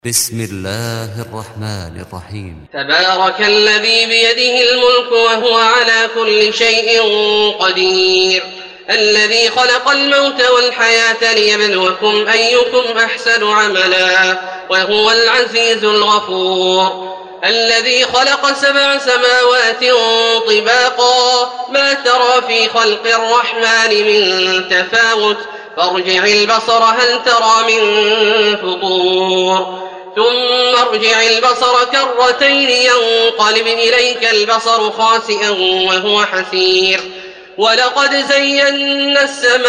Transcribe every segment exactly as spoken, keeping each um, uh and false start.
بسم الله الرحمن الرحيم. تبارك الذي بيده الملك وهو على كل شيء قدير، الذي خلق الموت والحياة ليبلوكم أيكم أحسن عملا وهو العزيز الغفور، الذي خلق سبع سماوات طباقا ما ترى في خلق الرحمن من تفاوت فارجع البصر هل ترى من فطور ثم ارجع البصر كرتين ينقلب إليك البصر خاسئا وهو حسير، ولقد زينا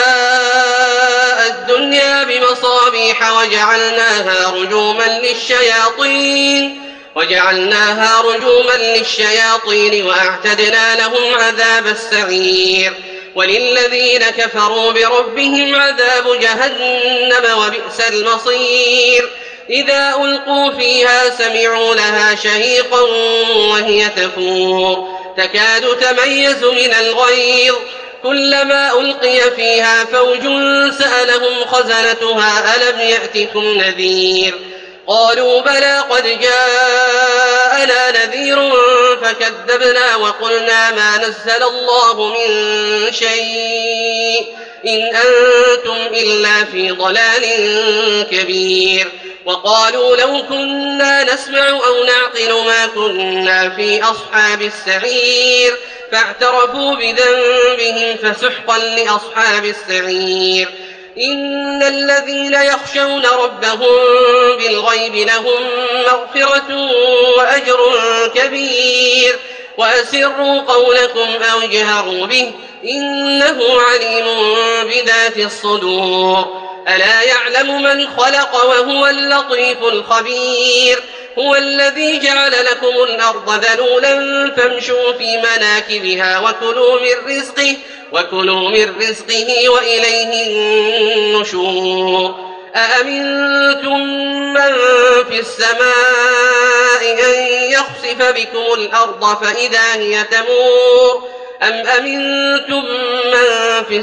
السماء الدنيا بمصابيح وجعلناها رجوما للشياطين وجعلناها رجوما للشياطين وأعتدنا لهم عذاب السعير، وللذين كفروا بربهم عذاب جهنم وبئس المصير، إذا ألقوا فيها سمعوا لها شهيقا وهي تفور تكاد تميز من الغيظ، كلما ألقي فيها فوج سألهم خزنتها ألم يأتكم نذير، قالوا بلى قد جاءنا نذير فكذبنا وقلنا ما نزل الله من شيء إن أنتم إلا في ضلال كبير، وقالوا لو كنا نسمع أو نعقل ما كنا في أصحاب السعير، فاعترفوا بذنبهم فسحقا لأصحاب السعير، إن الذين يخشون ربهم بالغيب لهم مغفرة وأجر كبير، وأسروا قولكم أو اجهروا به إنه عليم بذات الصدور، ألا يعلم من خلق وهو اللطيف الخبير، هو الذي جعل لكم الأرض ذلولا فامشوا في مناكبها وكلوا من رزقه وكلوا من رزقه وإليه النشور، أأمنتم من في السماء أن يخسف بكم الأرض فإذا هي تمور أم أمنتم من في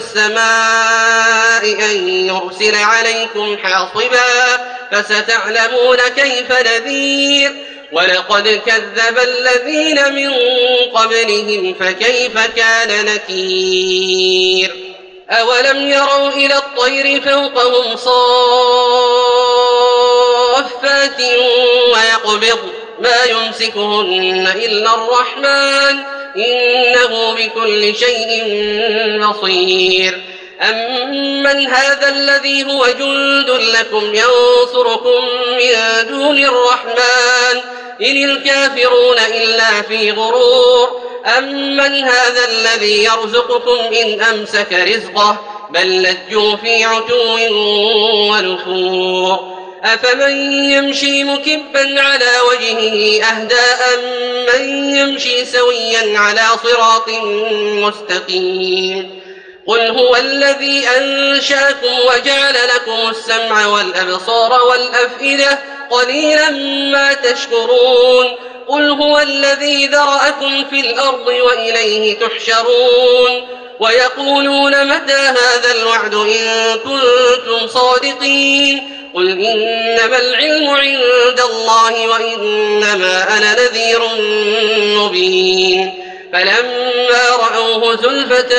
السماء أن يرسل عليكم حاصبا فستعلمون كيف نذير، ولقد كذب الذين من قبلهم فكيف كان نكير، أولم يروا إلى الطير فوقهم صافات ويقبض ما يمسكهن إلا الرحمن إنه بكل شيء بصير، أمن هذا الذي هو جند لكم ينصركم من دون الرحمن إن الكافرون إلا في غرور، أمن هذا الذي يرزقكم إن أمسك رزقه بل لجوا في عتو ونفور، أفمن يمشي مكبا على وجهه أهدى أمن يمشي سويا على صراط مستقيم، قل هو الذي أنشأكم وجعل لكم السمع والأبصار والأفئدة قليلا ما تشكرون، قل هو الذي ذرأكم في الأرض وإليه تحشرون، ويقولون متى هذا الوعد إن كنتم صادقين، قل إنما العلم عند الله وإنما أنا نذير مبين، فلما رأوه زلفة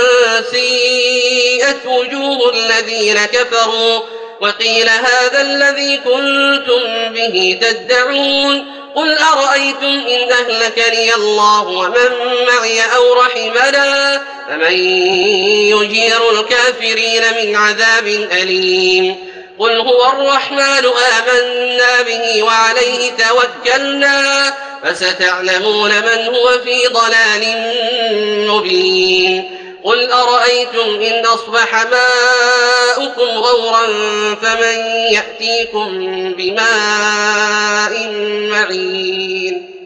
سيئت وجوه الذين كفروا وقيل هذا الذي كنتم به تدعون، قل أرأيتم إن أهلكني الله ومن معي أو رحمنا فمن يجير الكافرين من عذاب أليم، قل هو الرحمن آمنا به وعليه توكلنا فستعلمون من هو في ضلال مبين، قل أرأيتم إن أصبح ماؤكم غورا فمن يأتيكم بماء معين.